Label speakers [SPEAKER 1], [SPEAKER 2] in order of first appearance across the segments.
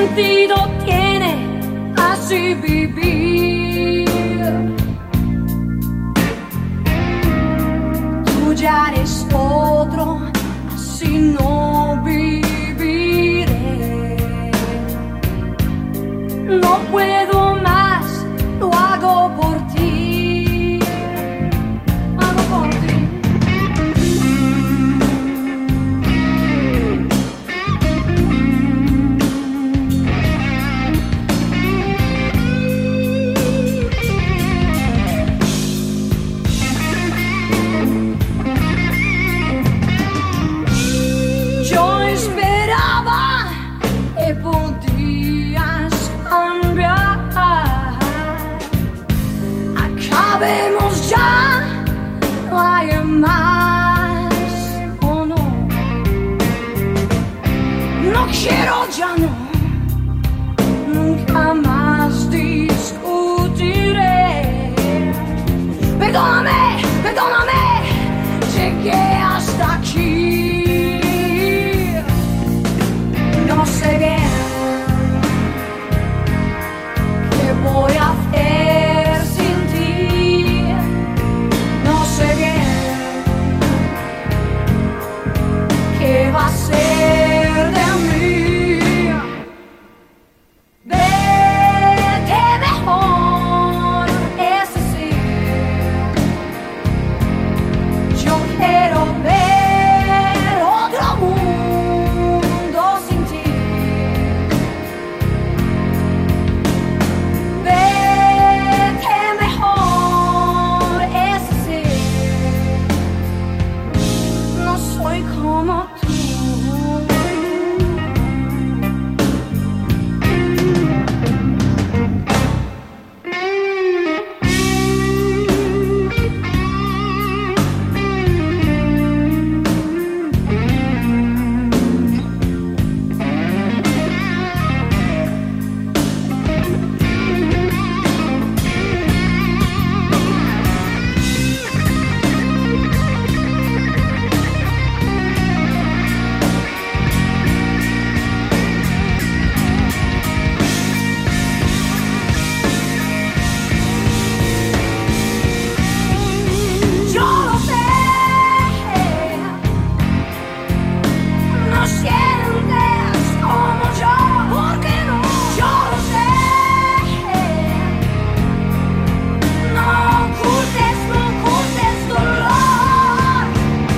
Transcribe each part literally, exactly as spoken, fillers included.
[SPEAKER 1] sentido tiene así vivir? Tú ya eres otro, así no viviré. No puedo más, lo hago por ti, hago por ti. Yo esperaba que podías cambiar. Acabemos ya, no hay más, oh no. No quiero ya no, nunca más discutiré. Perdóname, perdóname, llegué hasta aquí. No sé bien qué voy a hacer sin ti. No sé bien qué va a ser de mí. Vete mejor, eso sí. Yo quiero ver otro mundo sin ti. Vete mejor, eso sí. No soy como tú. Yo lo sé, no sientes como yo, ¿por qué no? Yo lo sé, no ocultes, no ocultes dolor.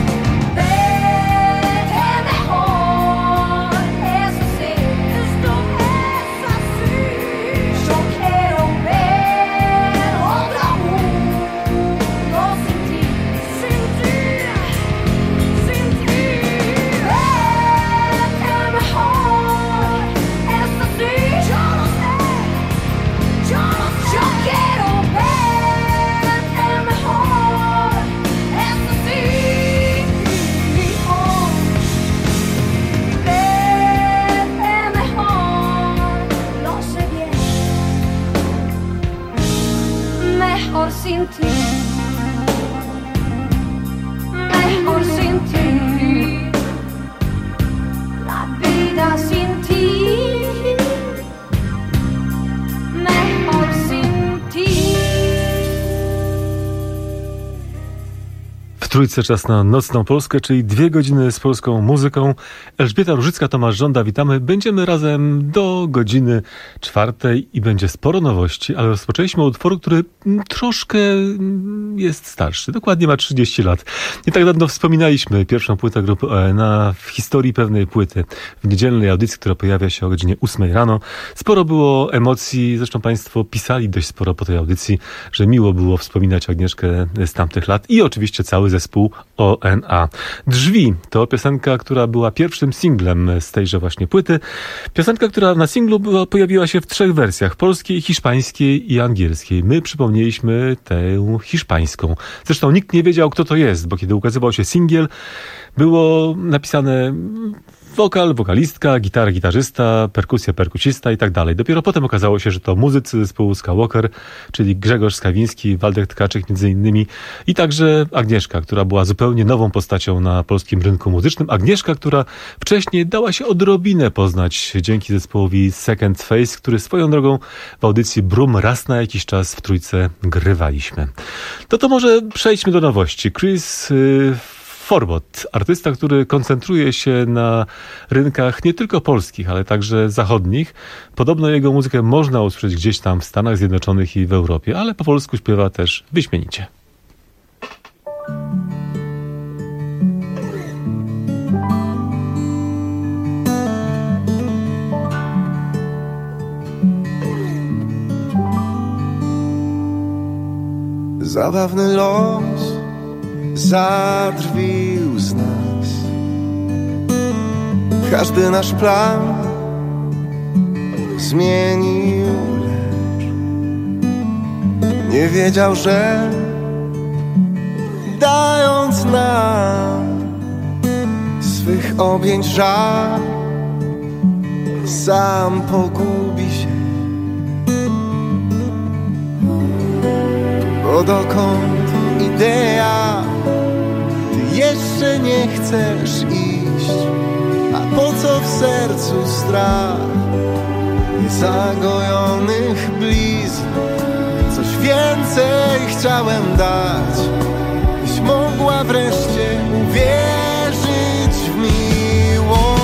[SPEAKER 1] Vete mejor, eso sí, esto es así. Yo quiero ver otro mundo sin ti, sin ti, sin ti. Vete mejor, eso sí, yo lo sé, yo lo sé. Yo quiero verte mejor, eso sí. Oh, vete mejor, lo sé bien. Mejor sin ti, mejor sin ti, la vida sin ti, mejor sin ti.
[SPEAKER 2] W Trójce czas na Nocną Polskę, czyli dwie godziny z polską muzyką. Elżbieta Różycka, Tomasz Żąda, witamy. Będziemy razem do godziny czwartej i będzie sporo nowości, ale rozpoczęliśmy od utworu, który troszkę jest starszy. Dokładnie ma trzydzieści lat. Nie tak dawno wspominaliśmy pierwszą płytę grupy O N A w historii pewnej płyty w niedzielnej audycji, która pojawia się o godzinie ósmej rano. Sporo było emocji, zresztą Państwo pisali dość sporo po tej audycji, że miło było wspominać Agnieszkę z tamtych lat i oczywiście cały zespół O N A. Drzwi to piosenka, która była pierwszym singlem z tejże właśnie płyty. Piosenka, która na singlu była, pojawiła się w trzech wersjach: polskiej, hiszpańskiej i angielskiej. My przypomnieliśmy tę hiszpańską. Zresztą nikt nie wiedział, kto to jest, bo kiedy ukazywał się singiel, było napisane Wokal, wokalistka, gitara, gitarzysta, perkusja, perkusista i tak dalej. Dopiero potem okazało się, że to muzycy zespołu Skywalker, czyli Grzegorz Skawiński, Waldek Tkaczyk między innymi i także Agnieszka, która była zupełnie nową postacią na polskim rynku muzycznym. Agnieszka, która wcześniej dała się odrobinę poznać dzięki zespołowi Second Face, który swoją drogą w audycji Brum raz na jakiś czas w trójce grywaliśmy. To to może przejdźmy do nowości. Chris yy, Forbot, artysta, który koncentruje się na rynkach nie tylko polskich, ale także zachodnich. Podobno jego muzykę można usłyszeć gdzieś tam w Stanach Zjednoczonych i w Europie, ale po polsku śpiewa też wyśmienicie.
[SPEAKER 3] Zabawny los zadrwił z nas. Każdy nasz plan zmienił, lecz nie wiedział, że dając nam swych objęć żal, sam pogubi się. Bo dokąd idea, ty jeszcze nie chcesz iść, a po co w sercu strach niezagojonych blizn? Coś więcej chciałem dać, byś mogła wreszcie uwierzyć w miłość.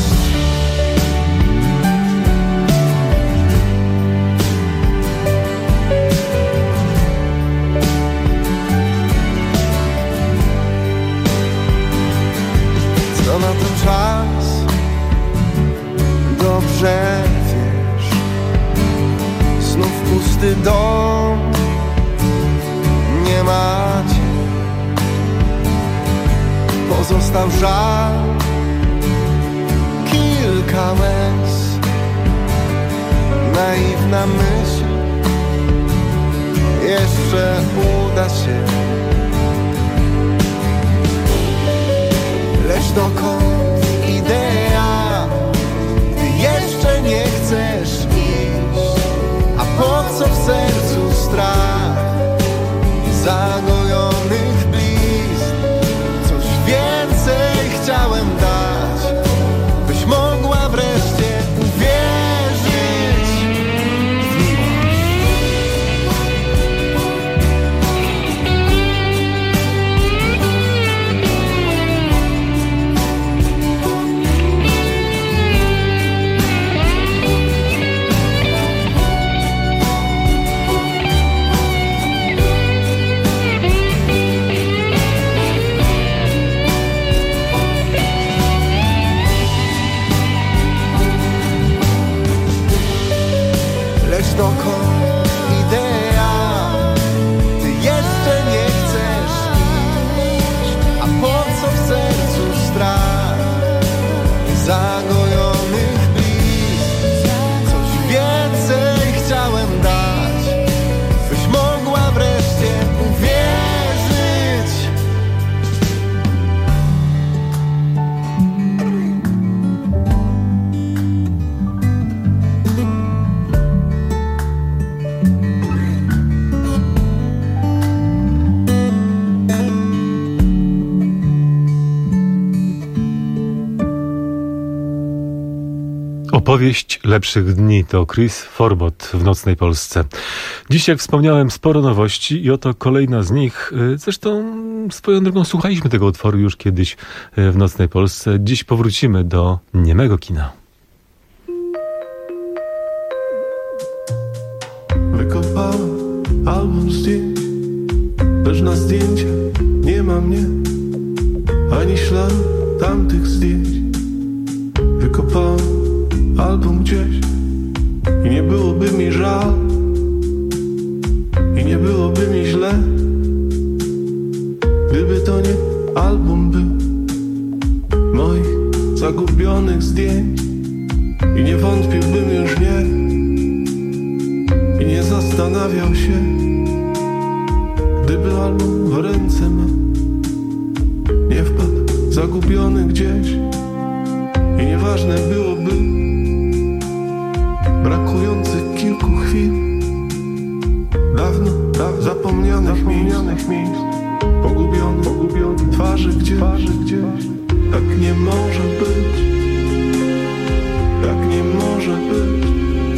[SPEAKER 3] Co na ten czas dobrze wiesz, znów pusty dom, nie macie. Pozostał żal, kilka łez, naiwna myśl, jeszcze uda się. Lecz dokąd idea, ty jeszcze nie chcesz iść, a po co w sercu strach zagojonych blizn? Coś więcej chciałem dać, byś mogła wreszcie uwierzyć w miłość. Dokąd idea, ty jeszcze nie chcesz iść, a po co w sercu strach zagojonych blizn? Coś więcej chciałem dać, byś mogła wreszcie uwierzyć.
[SPEAKER 2] Opowieść lepszych dni to Chris Forbot w Nocnej Polsce. Dziś, jak wspomniałem, sporo nowości i oto kolejna z nich. Zresztą swoją drogą słuchaliśmy tego utworu już kiedyś w Nocnej Polsce. Dziś powrócimy do niemego kina.
[SPEAKER 4] Wykopałem album zdjęć, lecz na zdjęciach nie ma mnie, ani śladu tamtych zdjęć. Wykopałem album gdzieś i nie byłoby mi żal, i nie byłoby mi źle, gdyby to nie album był moich zagubionych zdjęć. I nie wątpiłbym już nie, i nie zastanawiał się, gdyby album w ręce mam nie wpadł zagubiony gdzieś. I nieważne byłoby brakujących kilku chwil, dawno, dawno zapomnianych, zapomnianych miejsc, pogubionych, pogubionych twarzy gdzieś, twarzy gdzieś. Tak nie może być, tak nie może być.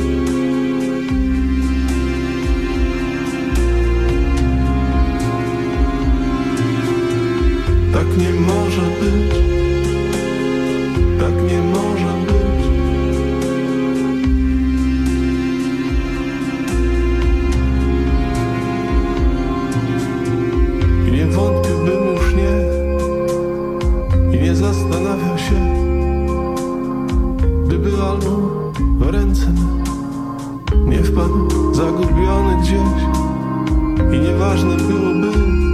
[SPEAKER 4] Tak nie może być, tak nie może być. I nie wątpiłbym już nie, i nie zastanawiał się, gdyby album w ręce nie wpadł zagubiony gdzieś. I nieważne byłoby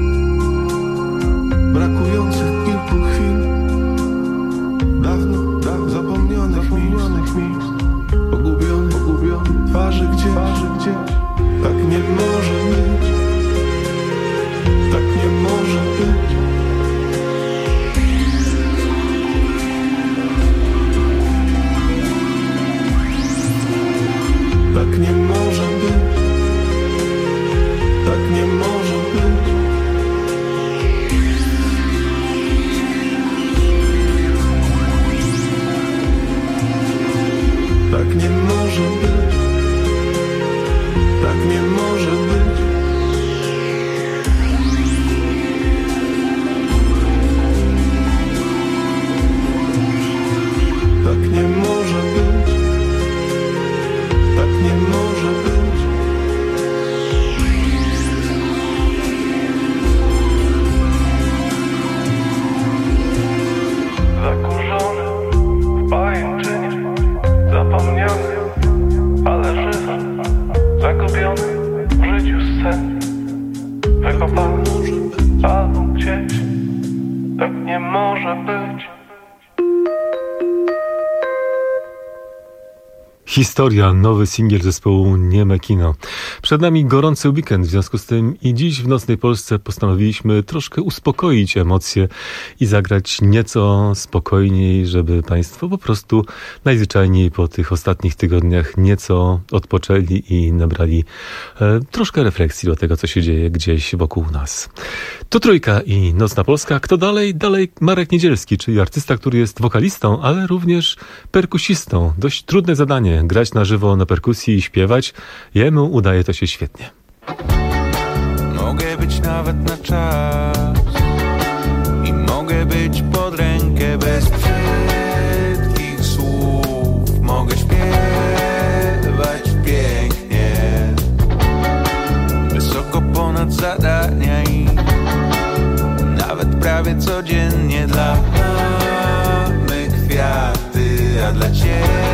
[SPEAKER 4] brakujących kilku chwil, dawno, dawno zapomnianych, zapomnianych miejsc, pogubionych, pogubionych twarzy gdzieś, twarzy gdzieś. Tak nie może być, tak nie może być. Tak nie może być, tak nie może być. Tak nie może być, tak nie może być. Tak nie może być, tak nie może być. Zakurzony w pajęczynie, zapomniany, ale żywy, zagubiony w życiu scen, wykopany albo gdzieś. Tak nie może być.
[SPEAKER 2] Historia, nowy singiel zespołu Nieme Kino. Przed nami gorący weekend, w związku z tym i dziś w Nocnej Polsce postanowiliśmy troszkę uspokoić emocje i zagrać nieco spokojniej, żeby Państwo po prostu najzwyczajniej po tych ostatnich tygodniach nieco odpoczęli i nabrali e, troszkę refleksji do tego, co się dzieje gdzieś wokół nas. To Trójka i Nocna Polska. Kto dalej? Dalej Marek Niedzielski, czyli artysta, który jest wokalistą, ale również perkusistą. Dość trudne zadanie. Grać na żywo na perkusji i śpiewać, jemu udaje to się świetnie.
[SPEAKER 5] Mogę być nawet na czas i mogę być pod rękę bez brzydkich słów. Mogę śpiewać pięknie, wysoko ponad zadania i nawet prawie codziennie dla mamy kwiaty, a dla Ciebie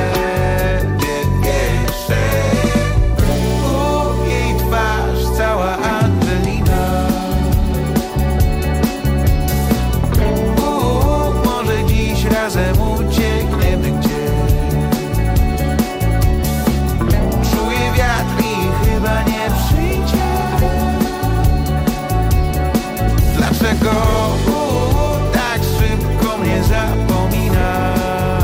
[SPEAKER 5] tak szybko mnie zapomina.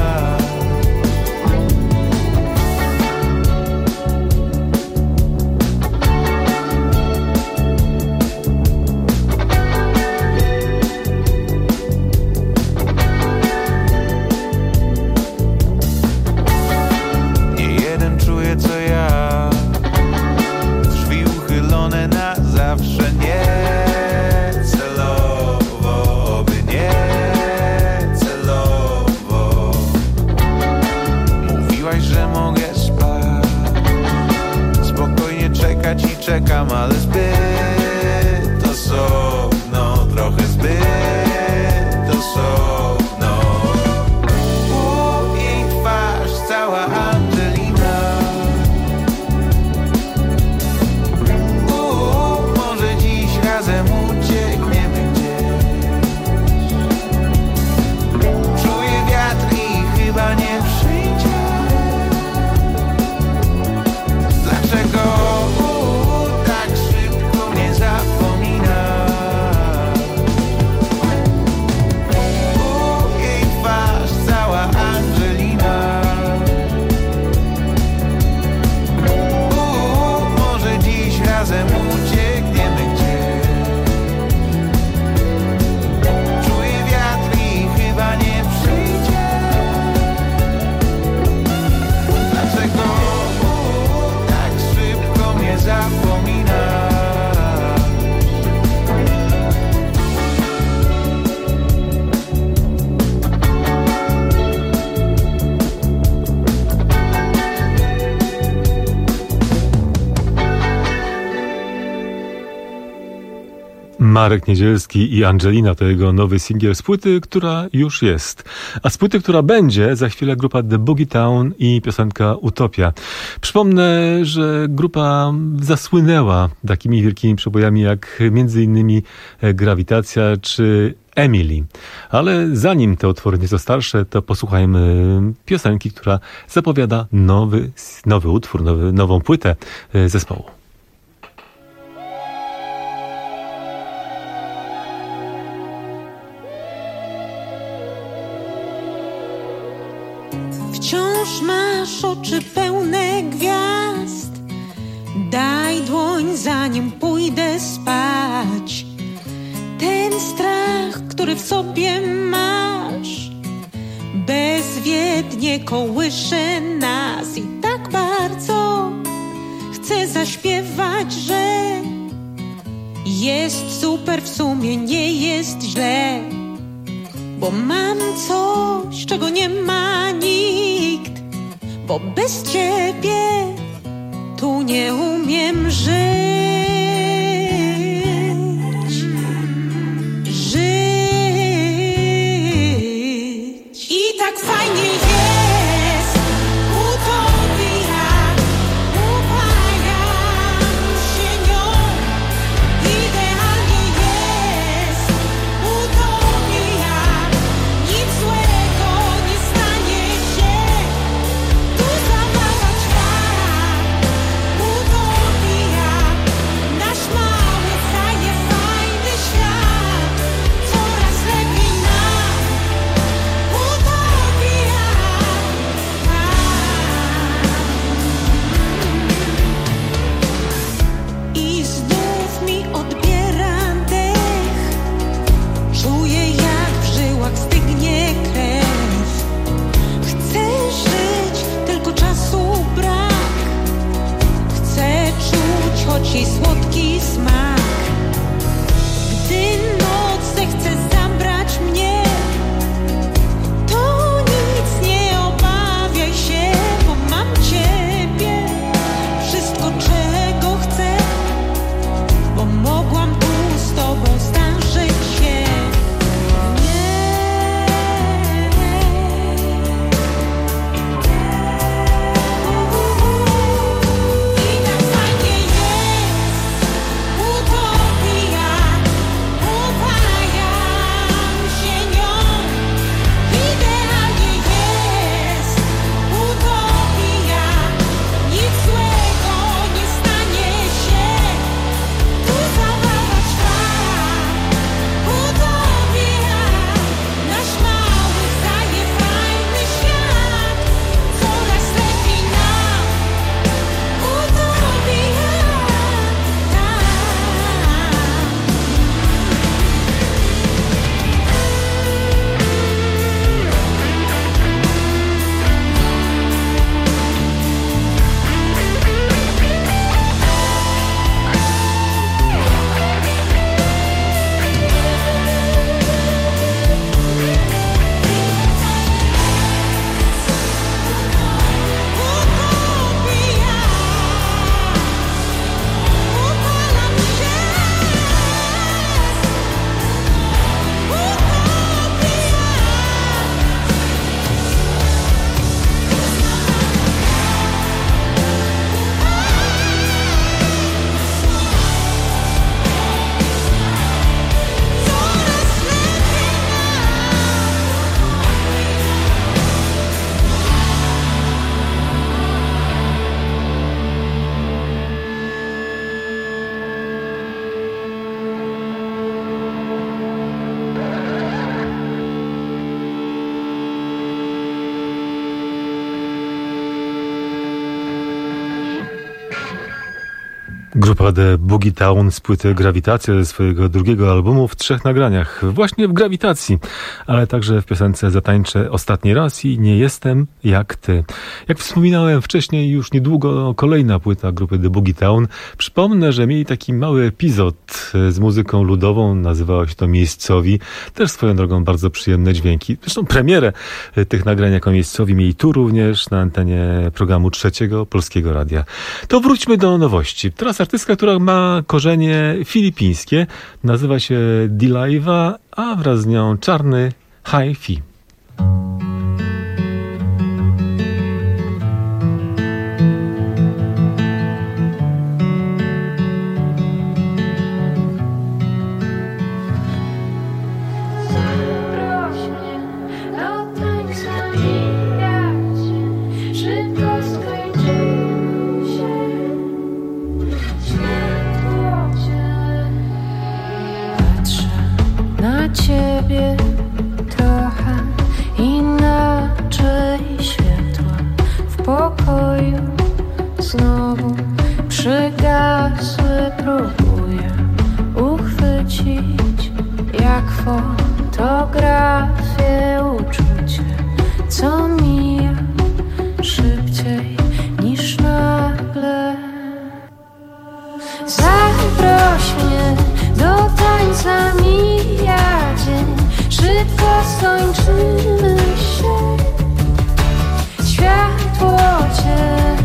[SPEAKER 5] Nie jeden czuje co ja, drzwi uchylone na zawsze, nie i czekam, ale zbyt osobno, trochę zbyt osobno. U jej twarz cała Angelina. U, może dziś razem uciekniemy gdzieś. Czuję wiatr i chyba nie przyjdzie. Dlaczego tak szybko mnie zapomina?
[SPEAKER 2] Marek Niedzielski i Angelina to jego nowy singiel z płyty, która już jest. A z płyty, która będzie, za chwilę grupa The Boogie Town i piosenka Utopia. Przypomnę, że grupa zasłynęła takimi wielkimi przebojami jak między innymi Grawitacja czy Emily. Ale zanim te utwory nieco starsze, to posłuchajmy piosenki, która zapowiada nowy, nowy utwór, nowy, nową płytę zespołu.
[SPEAKER 6] Wciąż masz oczy pełne gwiazd. Daj dłoń, zanim pójdę spać. Ten strach, który w sobie masz, bezwiednie kołysze nas. I tak bardzo chcę zaśpiewać, że jest super, w sumie nie jest źle. Bo mam coś, czego nie ma nikt. Bo bez ciebie tu nie umiem żyć. Żyć. I tak fajnie jest. Utopia. Upajam się nią. Idealnie jest. Utopia. Nic złego nie stanie się. Tu zabawa trwa. Utopia. Nasz mały daje fajny świat. Coraz lepiej nam. Utopia. I znów mi odbiera dech. Czuję, jak w żyłach stygnie krew. Chcę żyć, tylko czasu brak. Chcę czuć choć jej słodki smak. Gdy noc zechce zabrać mnie, to nic nie obawiaj się, bo mam ciebie. Wszystko, czego chcę, bo mogłam tu z tobą zdarzyć się. Nie. I tak fajnie jest. Utopia. Upajam się nią. Idealnie jest. Utopia. Nic złego nie stanie się. Tu zabawa trwa. Utopia. Nasz mały daje fajny świat. Coraz lepiej nam. Utopia. Tak. Utopia. Upalam się. Coraz lepiej
[SPEAKER 2] Grupa The Boogie Town z płyty Grawitacja ze swojego drugiego albumu w trzech nagraniach. Właśnie w Grawitacji, ale także w piosence Zatańczę ostatni raz i Nie jestem jak ty. Jak wspominałem wcześniej, już niedługo kolejna płyta grupy The Boogie Town. Przypomnę, że mieli taki mały epizod z muzyką ludową, nazywało się to Miejscowi. Też swoją drogą bardzo przyjemne dźwięki. Zresztą premierę tych nagrań jako Miejscowi mieli tu również na antenie programu Trzeciego Polskiego Radia. To wróćmy do nowości. Teraz Artystka, która ma korzenie filipińskie, nazywa się Dilaiva, a wraz z nią Czarny Hi-Fi.
[SPEAKER 7] Ciebie trochę inaczej, światła w pokoju znowu przygasły. Próbuję uchwycić jak fotografię uczucie, co mija szybciej niż nagle. Zaproś mnie do tańca, mija dzień, szybko skończymy się. Światło cień,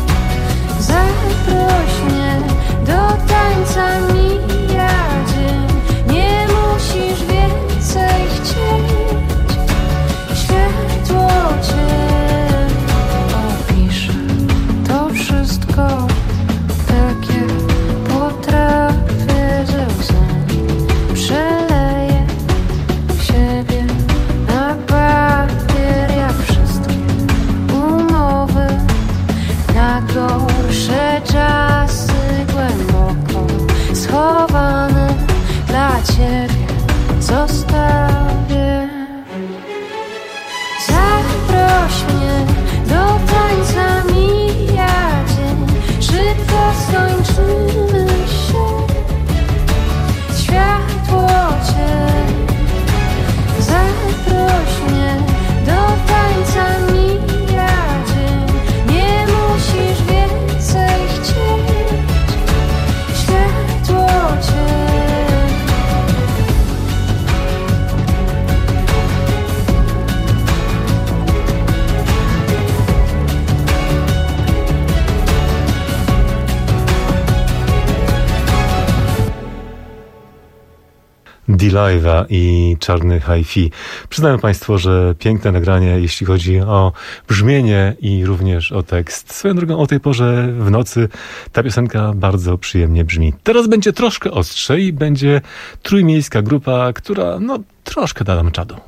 [SPEAKER 7] zaproś mnie do tańca, mija dzień, nie musisz więcej chcieć. Światło cień, opiszę to wszystko tak jak potrafię, ze łzami przeleję siebie na papier, jak wszystkie umowy na gorsze czasy, głęboko schowane dla ciebie zostawię. Zaproś mnie do tańca, mija dzień, szybko skończymy się. Światło cień, zaproś mnie do tańca, mija dzień, nie musisz więcej chcieć. Światło cień.
[SPEAKER 2] Dilaiva i Czarny Hi-Fi. Przyznają Państwo, że piękne nagranie, jeśli chodzi o brzmienie i również o tekst. Swoją drogą o tej porze w nocy ta piosenka bardzo przyjemnie brzmi. Teraz będzie troszkę ostrzej i będzie trójmiejska grupa, która no troszkę da nam czadu.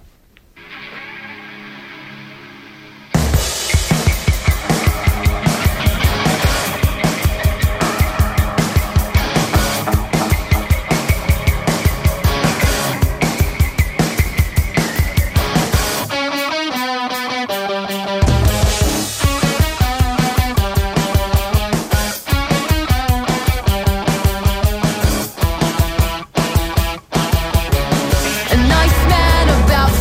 [SPEAKER 1] A nice man about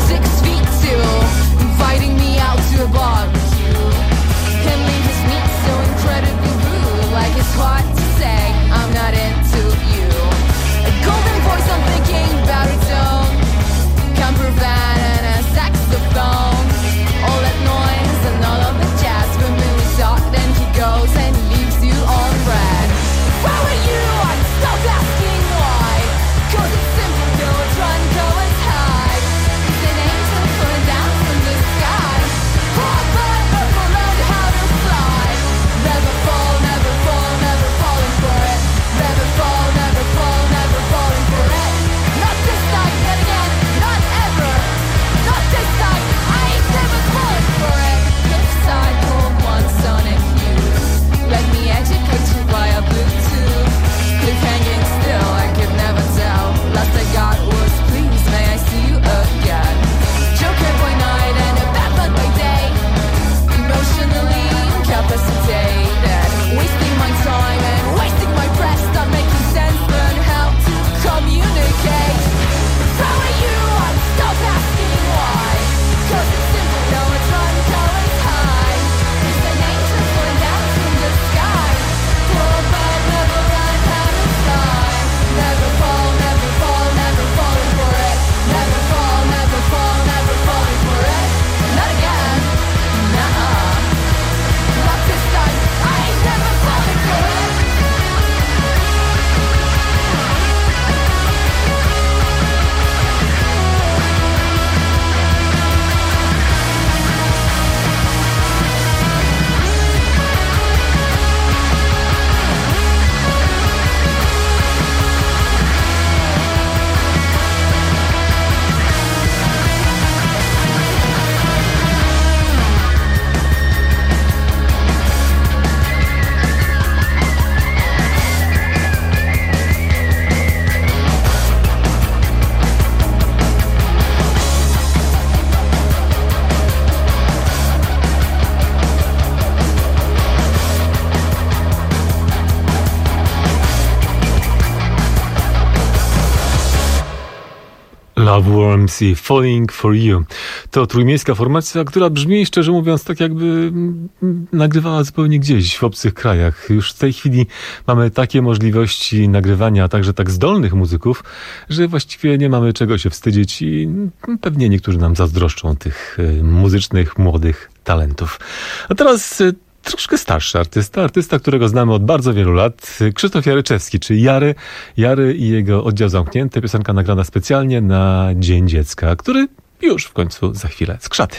[SPEAKER 2] Loveworms i Falling for You. To trójmiejska formacja, która brzmi, szczerze mówiąc, tak jakby nagrywała zupełnie gdzieś w obcych krajach. Już w tej chwili mamy takie możliwości nagrywania, a także tak zdolnych muzyków, że właściwie nie mamy czego się wstydzić i pewnie niektórzy nam zazdroszczą tych muzycznych, młodych talentów. A teraz troszkę starszy artysta, artysta, którego znamy od bardzo wielu lat, Krzysztof Jaryczewski, czyli Jary, Jary i jego Oddział Zamknięty, piosenka nagrana specjalnie na Dzień Dziecka, który już w końcu za chwilę skrzaty.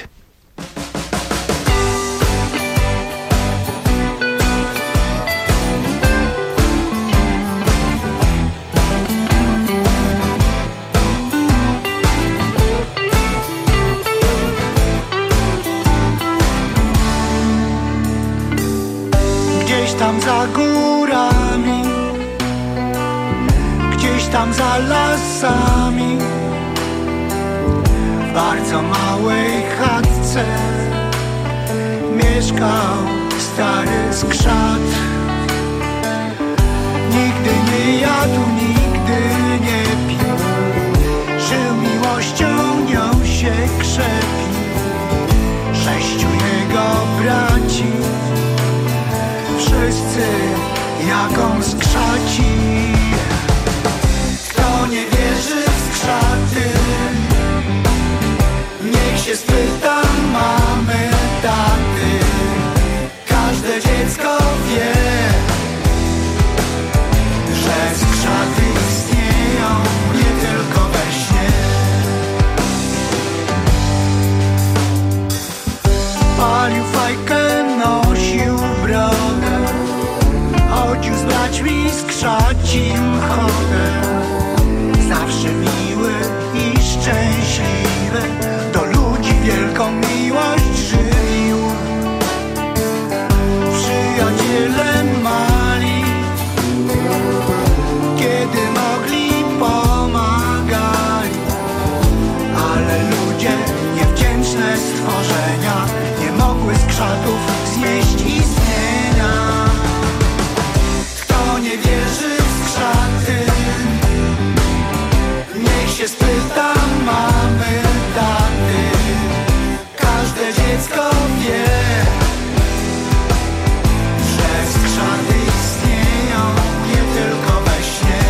[SPEAKER 3] Tam za górami, gdzieś tam za lasami, w bardzo małej chatce mieszkał stary skrzat. Nigdy nie jadł, nigdy nie pił, żył miłością, nią się krzepił. Sześciu jego braci, wszyscy jak on skrzaci. Kto nie wierzy w skrzaty, niech się spyta mamy, taty. Każde dziecko wie, że skrzaty istnieją nie tylko we śnie. Palił fajkę, nosił brodę, chodził z braćmi, skrzacim chodem. Zawsze miły i szczęśliwy, do ludzi wielką miłość żywił. Przyjaciele mali, kiedy mogli pomagali, ale ludzie, niewdzięczne stworzenia, nie mogły skrzatów znieść istnienia. Kto nie wierzy w skrzaty, niech się spyta mamy, taty. Każde dziecko wie, że skrzaty istnieją nie tylko we śnie.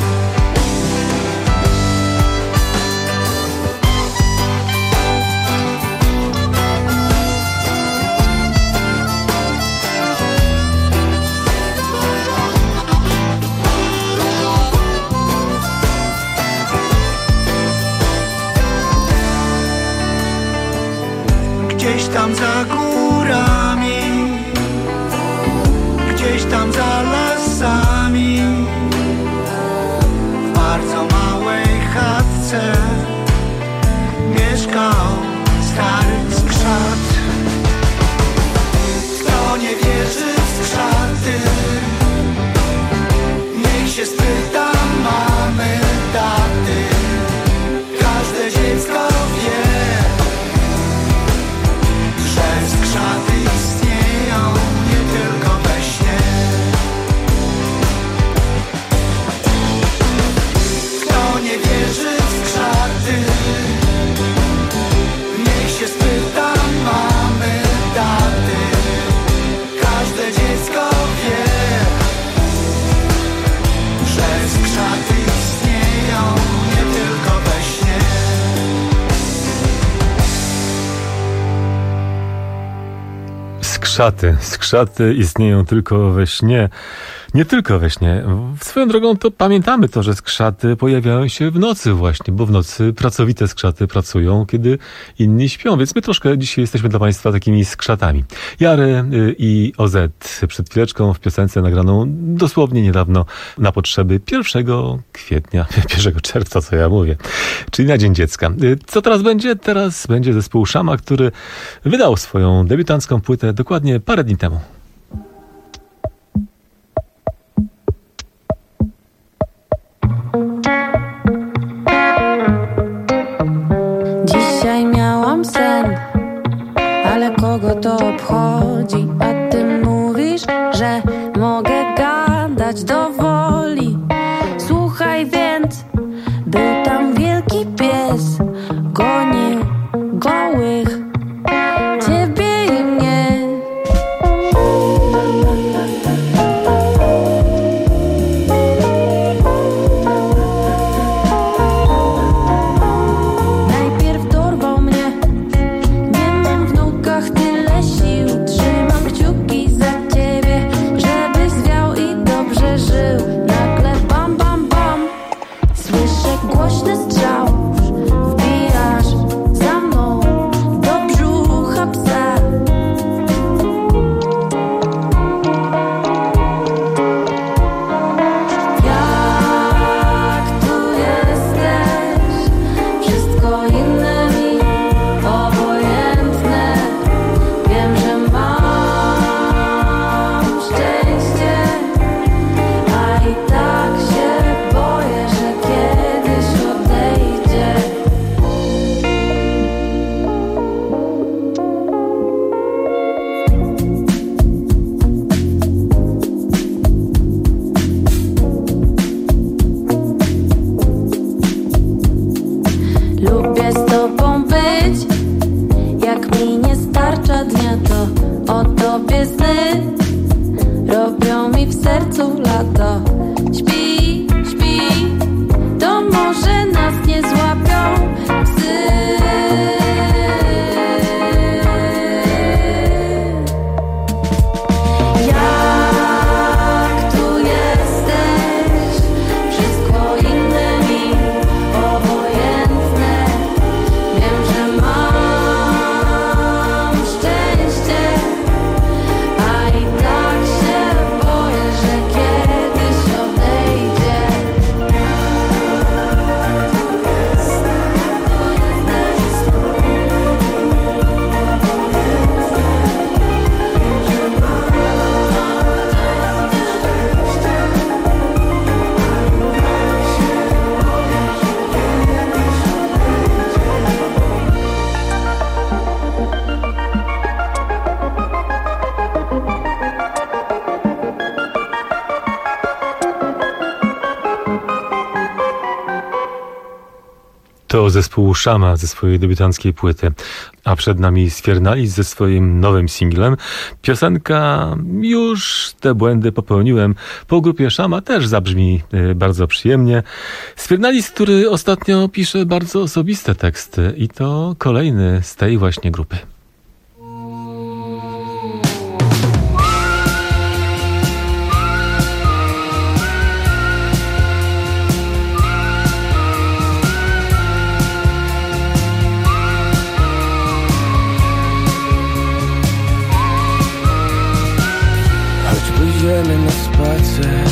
[SPEAKER 3] Gdzieś tam za górami, gdzieś tam za lasami, w bardzo małej chatce mieszkał stary skrzat. Kto nie wierzy w skrzaty, niech się spyta mamy, taty. Każde dziecko wie, że skrzaty istnieją nie tylko we śnie. Kto nie wierzy w skrzaty, niech się spyta mamy, taty. Każde dziecko wie, że skrzaty istnieją nie tylko we śnie.
[SPEAKER 2] Skrzaty. Skrzaty istnieją tylko we śnie. Nie tylko we śnie. Swoją drogą to pamiętamy to, że skrzaty pojawiają się w nocy właśnie, bo w nocy pracowite skrzaty pracują, kiedy inni śpią, więc my troszkę dzisiaj jesteśmy dla Państwa takimi skrzatami. Jary i O Z przed chwileczką w piosence nagraną dosłownie niedawno na potrzeby pierwszego kwietnia, pierwszego czerwca, co ja mówię, czyli na Dzień Dziecka. Co teraz będzie? Teraz będzie zespół Szama, który wydał swoją debiutancką płytę dokładnie parę dni temu.
[SPEAKER 7] Dzisiaj miałam sen, ale kogo to obchodzi? A ty mówisz, że mogę gadać do woli. Słuchaj więc, był tam wielki pies, sercu lato. Śpi, śpi, to może nas nie złapią psy. Jak tu jesteś, wszystko inne mi obojętne. Wiem, że mam szczęście, a i tak się boję, że kiedyś odejdzie.
[SPEAKER 2] To zespół Szama ze swojej debiutanckiej płyty, a przed nami Sfiernalis ze swoim nowym singlem. Piosenka Już te błędy popełniłem po grupie Szama też zabrzmi y, bardzo przyjemnie. Sfiernalis, który ostatnio pisze bardzo osobiste teksty i to kolejny z tej właśnie grupy.
[SPEAKER 8] Pójdziemy na spacer,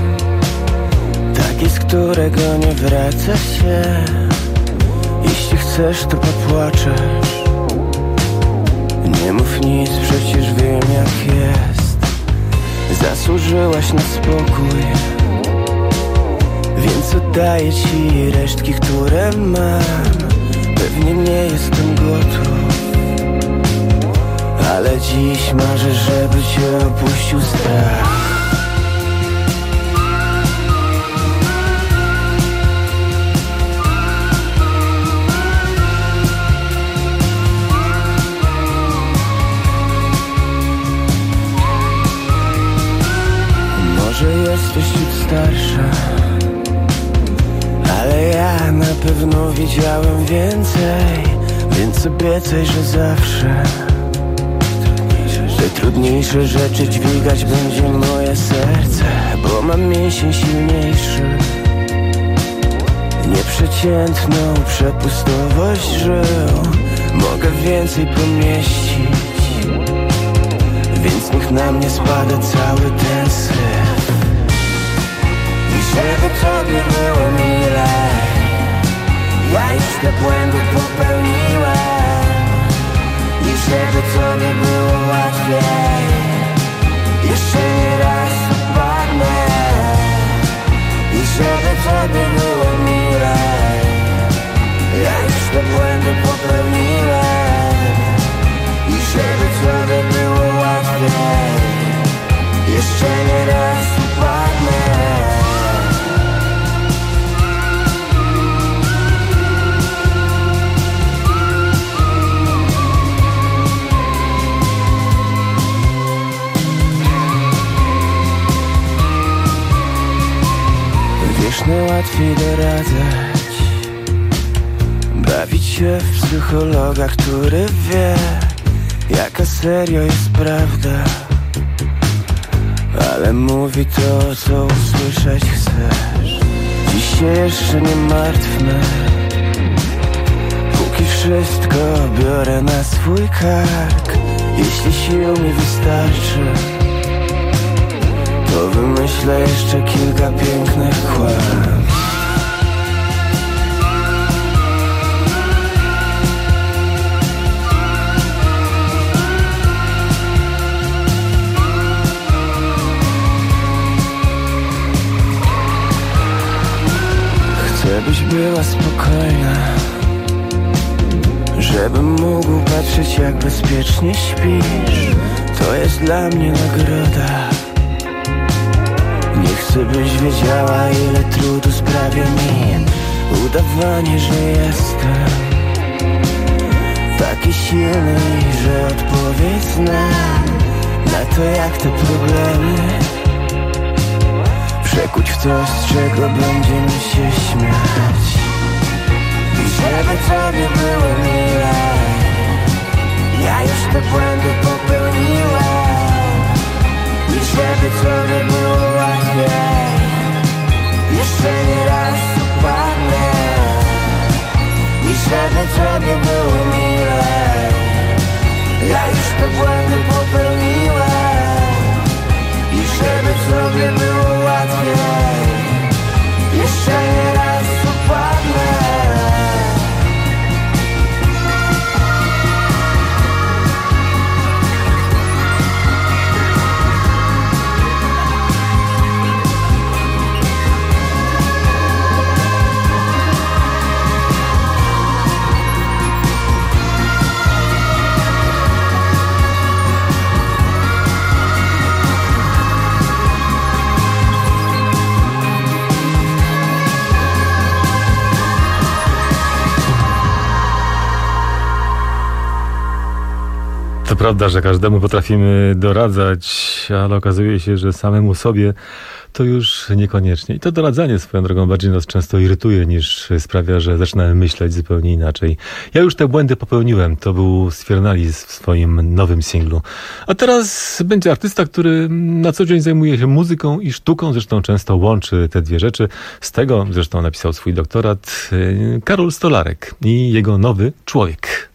[SPEAKER 8] taki, z którego nie wraca się. Jeśli chcesz, to popłaczesz. Nie mów nic, przecież wiem jak jest. Zasłużyłaś na spokój, więc oddaję ci resztki, które mam. Pewnie nie jestem gotów, ale dziś marzę, żeby cię opuścił strach. Może jesteś ciut starsza, ale ja na pewno widziałem więcej. Więc obiecaj, że zawsze te trudniejsze rzeczy dźwigać będzie moje serce, bo mam mięsień silniejszy, nieprzeciętną przepustowość żył. Mogę więcej pomieścić, więc niech na mnie spada cały ten syf. I żeby tobie było milej, ja już te błędy popełniłem. I żeby tobie było łatwiej, jeszcze nie raz upadnę. I żeby tobie było milej, ja już te błędy popełniłem. I żeby tobie było łatwiej, jeszcze nie raz upadnę. Łatwiej doradzać, bawić się w psychologa, który wie, jaka serio jest prawda, ale mówi to, co usłyszeć chcesz. Dziś się jeszcze nie martwmy, póki wszystko biorę na swój kark. Jeśli sił mi wystarczy, to wymyślę jeszcze kilka pięknych kłamstw. Chcę, byś była spokojna, żebym mógł patrzeć, jak bezpiecznie śpisz. To jest dla mnie nagroda. Nie chcę, byś wiedziała, ile trudu sprawia mi udawanie, że jestem taki silny, że odpowiedź znam na to, jak te problemy coś, z czego będziemy się śmiać. I żeby tobie było milej, ja już te błędy popełniłem. I żeby tobie było łatwiej, jeszcze nie raz upadnę. I żeby tobie było milej, ja już te błędy popełniłem. I żeby tobie było łatwiej, jeszcze nie raz upadnę.
[SPEAKER 2] To prawda, że każdemu potrafimy doradzać, ale okazuje się, że samemu sobie to już niekoniecznie. I to doradzanie swoją drogą bardziej nas często irytuje, niż sprawia, że zaczynamy myśleć zupełnie inaczej. Ja już te błędy popełniłem. To był Sfiernalis w swoim nowym singlu. A teraz będzie artysta, który na co dzień zajmuje się muzyką i sztuką. Zresztą często łączy te dwie rzeczy. Z tego zresztą napisał swój doktorat Karol Stolarek i jego nowy Człowiek.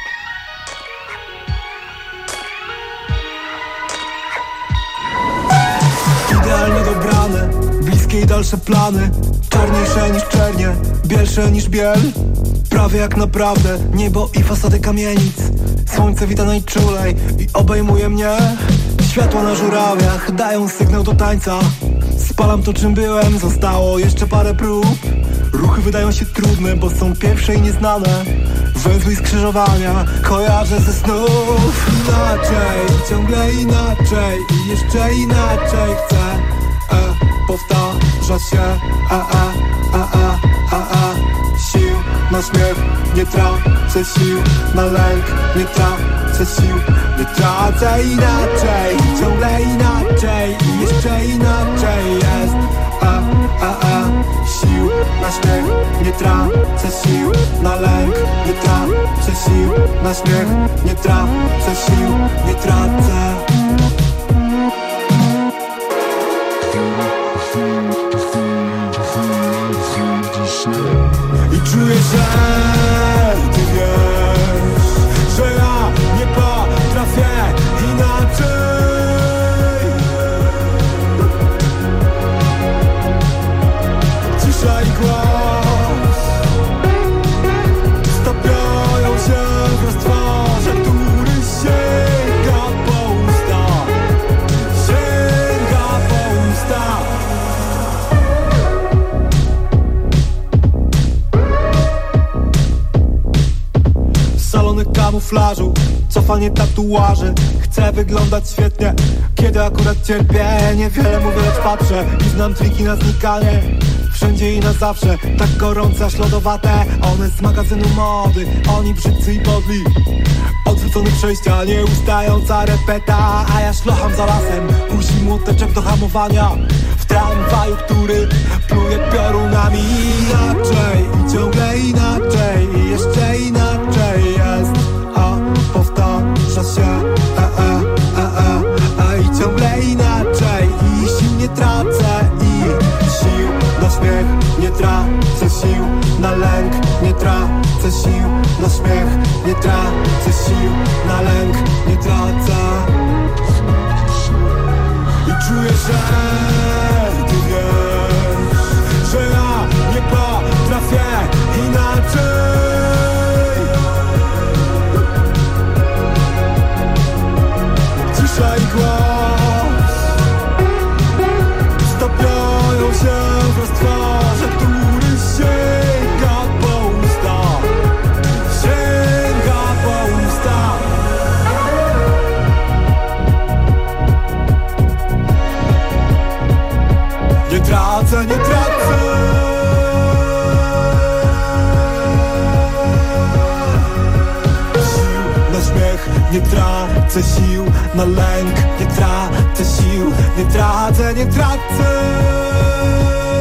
[SPEAKER 9] Idealnie dobrane, bliskie i dalsze plany. Czarniejsze niż czernie, bielsze niż biel. Prawie jak naprawdę, niebo i fasady kamienic. Słońce wita najczulej i obejmuje mnie. Światła na żurawiach dają sygnał do tańca. Spalam to czym byłem, zostało jeszcze parę prób. Ruchy wydają się trudne, bo są pierwsze i nieznane. Węzły i skrzyżowania kojarzę ze snów. Inaczej, ciągle inaczej i jeszcze inaczej chcę. E, powtarza się, e, e, e, e, e, e. Sił na śmiech, nie tracę sił. Na lęk, nie tracę sił. Nie tracę inaczej, ciągle inaczej i jeszcze inaczej jest. E, e, e. Sił na śmiech, nie tracę sił. Na lęk, nie tracę sił. Na śmiech, nie tracę sił. Nie tracę. I czuję, że ty wiesz, że ja nie potrafię inaczej. Cisza i głos stawiają się w roztwarze, który sięga po usta. Sięga po usta. Salony kamuflażu, cofanie tatuaży. Chcę wyglądać świetnie, kiedy akurat cierpię. Niewiele mówię, lecz patrzę i znam triki na znikanie. Wszędzie i na zawsze, tak gorące aż lodowate. One z magazynu mody, oni brzydcy i podli. Odwrócone przejścia, nieustająca repeta. A ja szlocham za lasem, kusi młoteczek do hamowania. W tramwaju, który pluje piorunami. Inaczej i ciągle inaczej i jeszcze inaczej jest. A powtarza się, e, e, e, e, e. I ciągle inaczej i sił nie tracę. I sił na śmiech, nie tracę sił. Na lęk, nie tracę sił. Na śmiech, nie tracę sił. Na lęk, nie tracę. I czuję, że ty wiesz, że ja nie potrafię inaczej. Cisza i głos stawiają się w roztwarze, który sięga po usta. Sięga po usta. Nie tracę, nie tracę. Sił na śmiech, nie tracę sił. Na lęk, nie tracę sił. Nie tracę, nie tracę.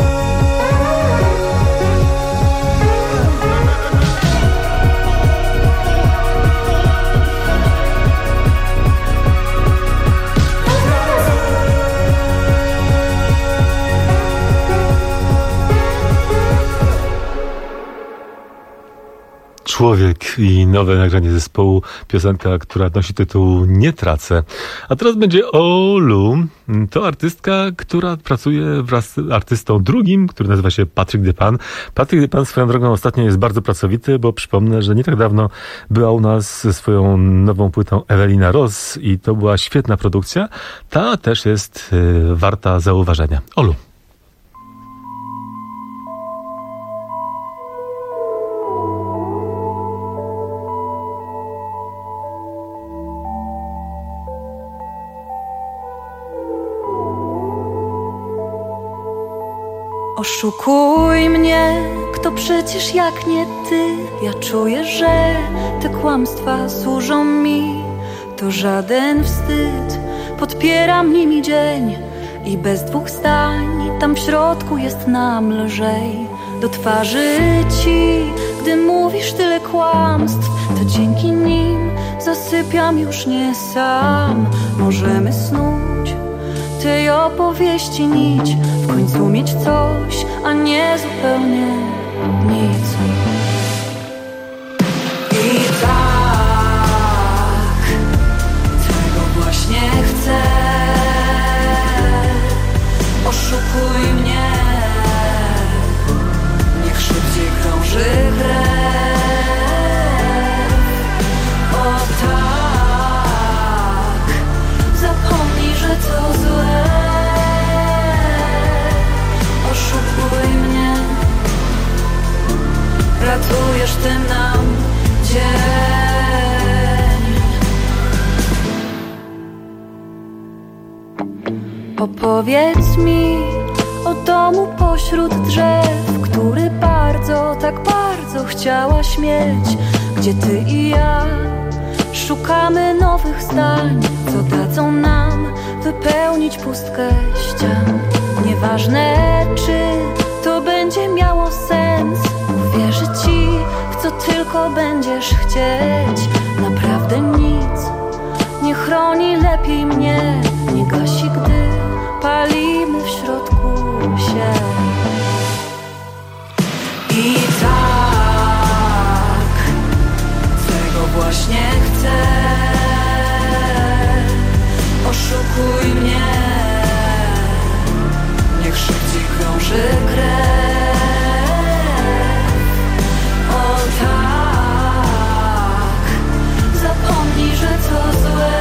[SPEAKER 2] Człowiek i nowe nagranie zespołu, piosenka, która nosi tytuł Nie tracę. A teraz będzie Olu. To artystka, która pracuje wraz z artystą drugim, który nazywa się Patryk Depan. Patryk Depan swoją drogą ostatnio jest bardzo pracowity, bo przypomnę, że nie tak dawno była u nas ze swoją nową płytą Ewelina Ross i to była świetna produkcja. Ta też jest y, warta zauważenia. Olu.
[SPEAKER 10] Oszukuj mnie, kto przecież jak nie ty. Ja czuję, że te kłamstwa służą mi. To żaden wstyd, podpieram nimi dzień. I bez dwóch zdań, tam w środku jest nam lżej. Do twarzy ci, gdy mówisz tyle kłamstw, to dzięki nim zasypiam już nie sam. Możemy snuć tej opowieści nić, w końcu mieć coś, a nie zupełnie nic. I tak, tego właśnie chcę. Oszukuj mnie, niech szybciej krąży krew. O tak, zapomnij, że to złe. Oszukuj mnie, ratujesz tym nam dzień. Opowiedz mi o domu pośród drzew, który bardzo, tak bardzo chciałaś mieć, gdzie ty i ja szukamy nowych zdań, co dadzą nam wypełnić pustkę ścian. Nieważne, czy to będzie miało sens, uwierzę ci, w co tylko będziesz chcieć. Naprawdę nic nie chroni lepiej mnie, nie gasi, gdy palimy w środku się. I tak, tego właśnie chcę. Oszukuj mnie, niech szybciej krąży krew. O tak, zapomnij, że to złe.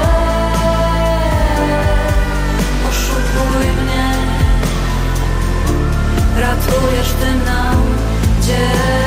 [SPEAKER 10] Oszukuj mnie, ratujesz tym nam dzień.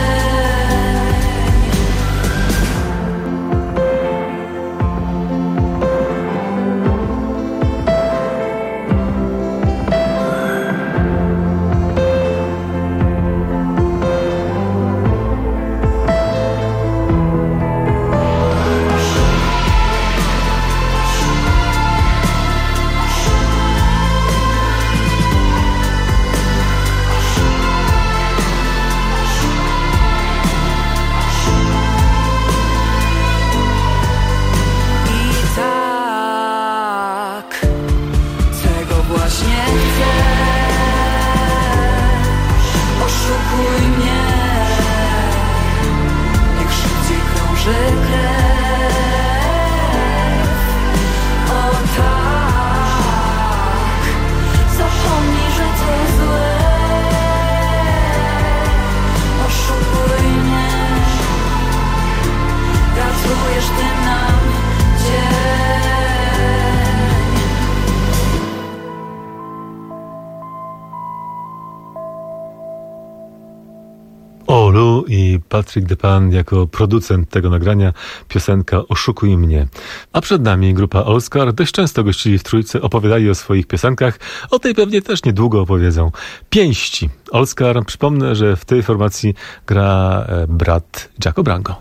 [SPEAKER 2] Olu i Patryk Depan jako producent tego nagrania, piosenka Oszukuj mnie. A przed nami grupa Olskar. Dość często gościli w Trójce, opowiadali o swoich piosenkach. O tej pewnie też niedługo opowiedzą. Pięści. Olskar. Przypomnę, że w tej formacji gra e, brat Jaco Branco.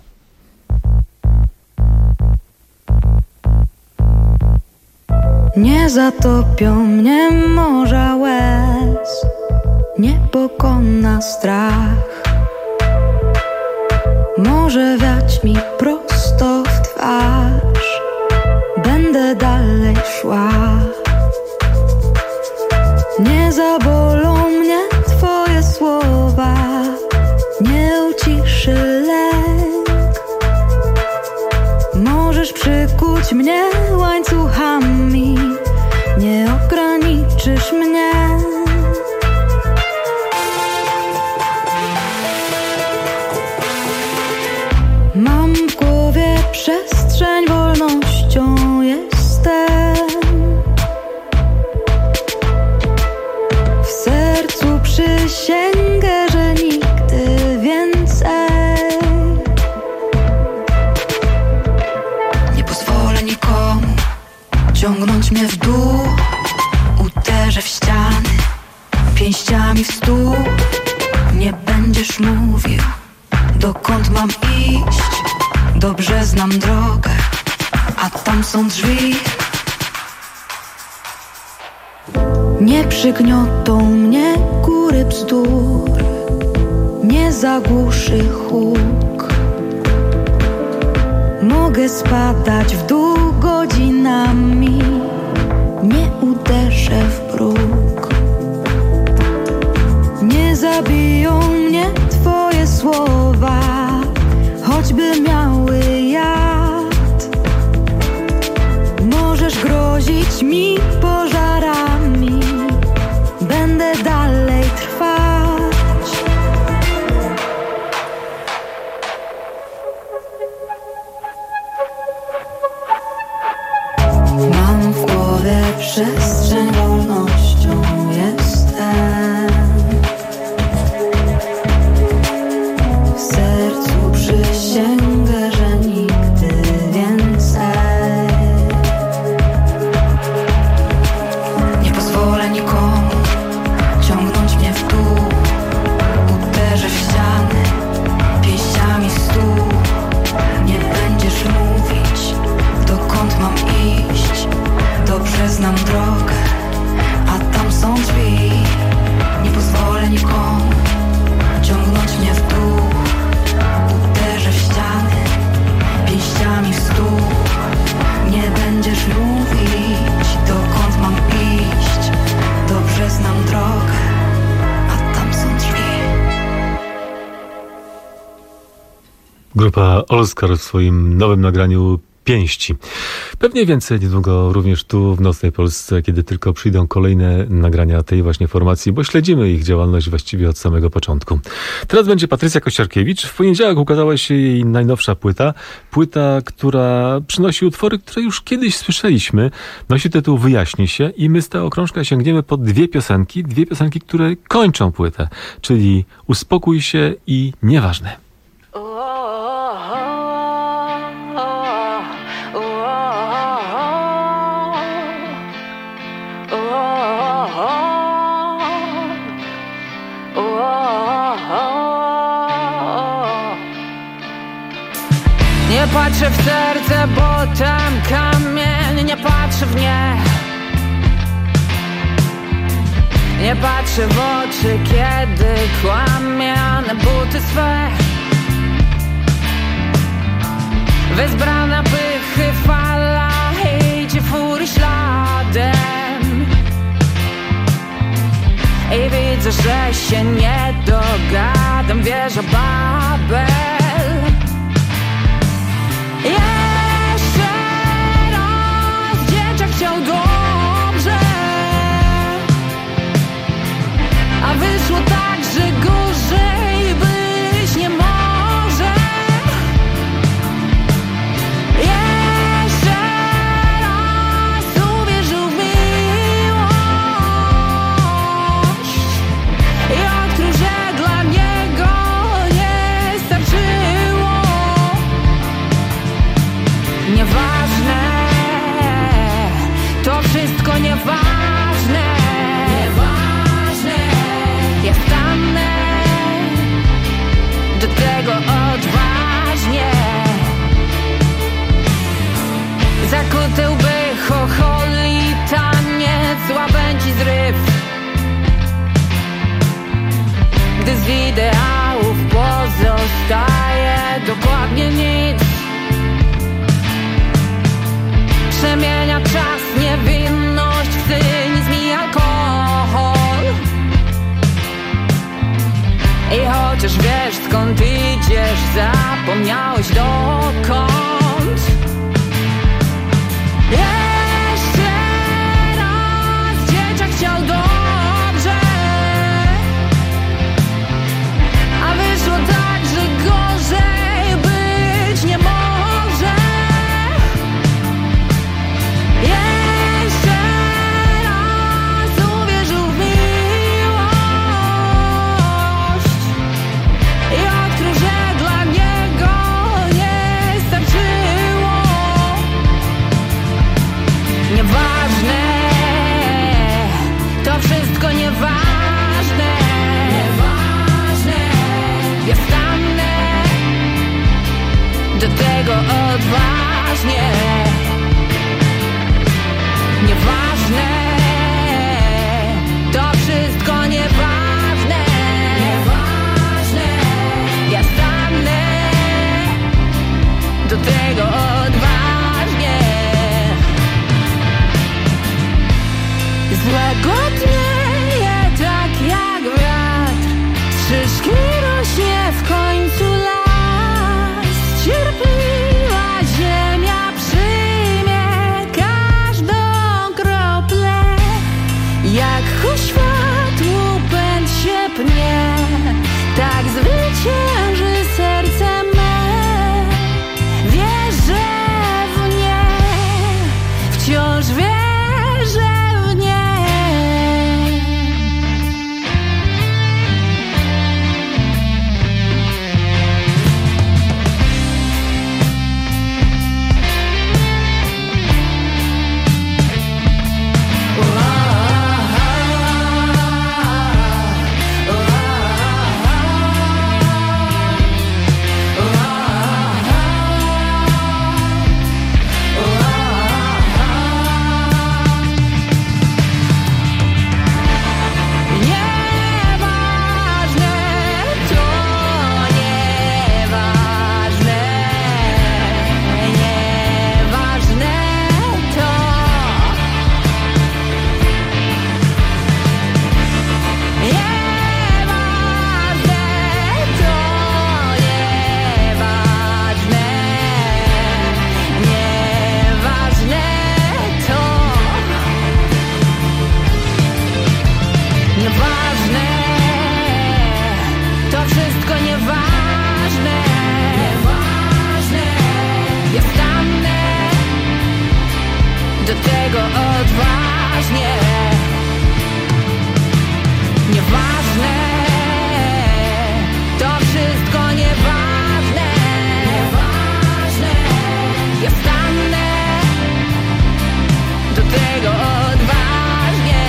[SPEAKER 7] Nie zatopią mnie morza łez, nie pokona strach. Może wiać mi prosto w twarz, będę dalej szła. Nie zabolą mnie twoje słowa, nie uciszy lęk. Ciągnąć mnie łańcuchami, nie ograniczysz mnie. Mam w głowie przestrzeń, wolnością jestem. W sercu przysięgę, że nigdy więcej nie pozwolę nikomu ciągnąć mnie w dół. Uderzę w ściany pięściami w stół. Nie będziesz mówił, dokąd mam iść. Dobrze znam drogę, a tam są drzwi. Nie przygniotą mnie góry bzdur, nie zagłuszy huk. Mogę spadać w dół godzinami, nie uderzę w próg. Nie zabiją mnie twoje słowa, choćby miały jad. Możesz grozić mi pożarami, będę dalej trwać. Mam w głowie przestrzeń, wolnością jestem. W sercu przysięgę, że nigdy więcej nie pozwolę nikomu ciągnąć mnie w dół. Uderzę w ściany pięściami w stół. Nie będziesz mówić, dokąd mam iść. Dobrze znam drogę, a tam są drzwi. Nie pozwolę nikomu ciągnąć mnie w dół. Uderzę w ściany pięściami w stół. Nie będziesz mówić, dokąd mam iść. Dobrze znam drogę, a tam są drzwi.
[SPEAKER 2] Grupa Olskar w swoim nowym nagraniu Pięści. Pewnie więcej niedługo również tu w Nocnej Polsce, kiedy tylko przyjdą kolejne nagrania tej właśnie formacji, bo śledzimy ich działalność właściwie od samego początku. Teraz będzie Patrycja Kościarkiewicz. W poniedziałek ukazała się jej najnowsza płyta. Płyta, która przynosi utwory, które już kiedyś słyszeliśmy. Nosi tytuł Wyjaśni się i my z tego krążka sięgniemy po dwie piosenki. Dwie piosenki, które kończą płytę, czyli Uspokój się i Nieważne.
[SPEAKER 11] Nie patrzę w serce, bo tam kamień. Nie patrzę w nie. Nie patrzę w oczy, kiedy kłamie. Na buty swe wezbrana pychy fala idzie fury śladem. I widzę, że się nie dogadam. Wieża Babel. Jeszcze raz dzieciak chciał dobrze, a wyszło tak, że gorzej być nie może. Jeszcze raz uwierzył w miłość i odkrył, że dla niego nie starczyło. Nieważne, to wszystko nieważne. Nieważne, ja stanę do tego odważnie. Zakuty łby, chocholi, taniec, łabędzi zryw. Gdy z ideałów pozostaje dokładnie nic. Przemienia czas, niewinność w cynizm i alkohol. I chociaż wiesz, skąd idziesz, zapomniałeś dokąd. Nieważne, to wszystko nieważne. Nieważne, ja stanę do tego odważnie. Nieważne, to wszystko nieważne. Nieważne, ja stanę do tego odważnie.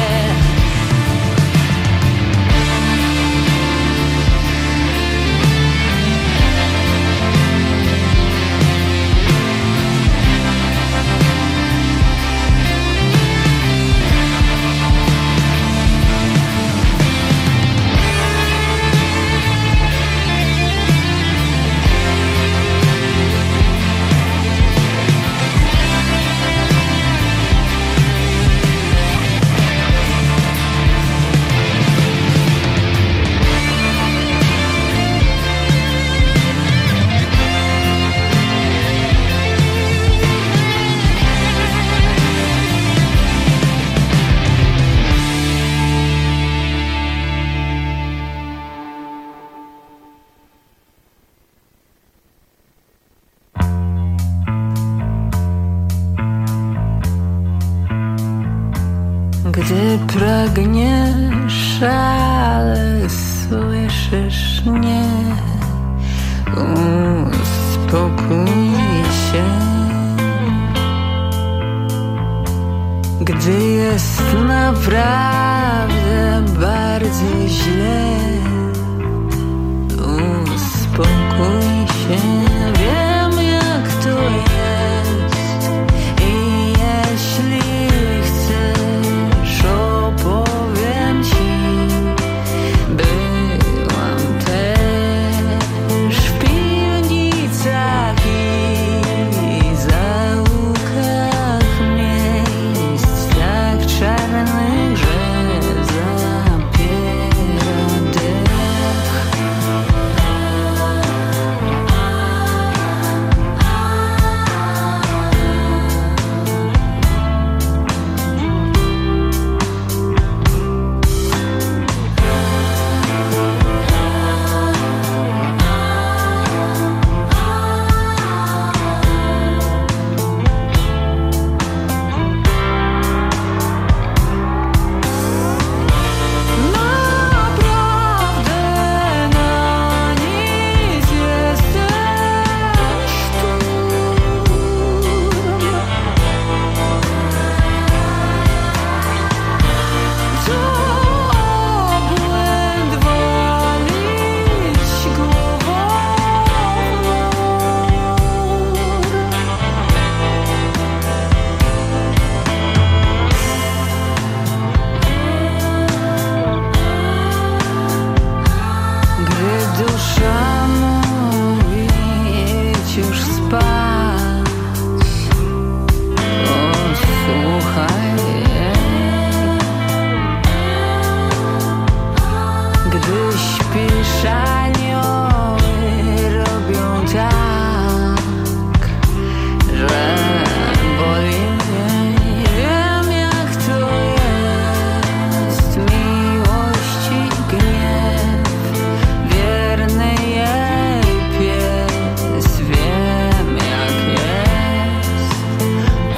[SPEAKER 10] Gdy pragniesz, ale słyszysz nie, uspokój się. Gdy jest naprawdę bardzo źle, uspokój się. Wiem, jak to jest i jeśli opowiem ci, byłam też w piwnicach i zaułkach miejsc tak czarnych, że zapiera dech. Gdy śpisz,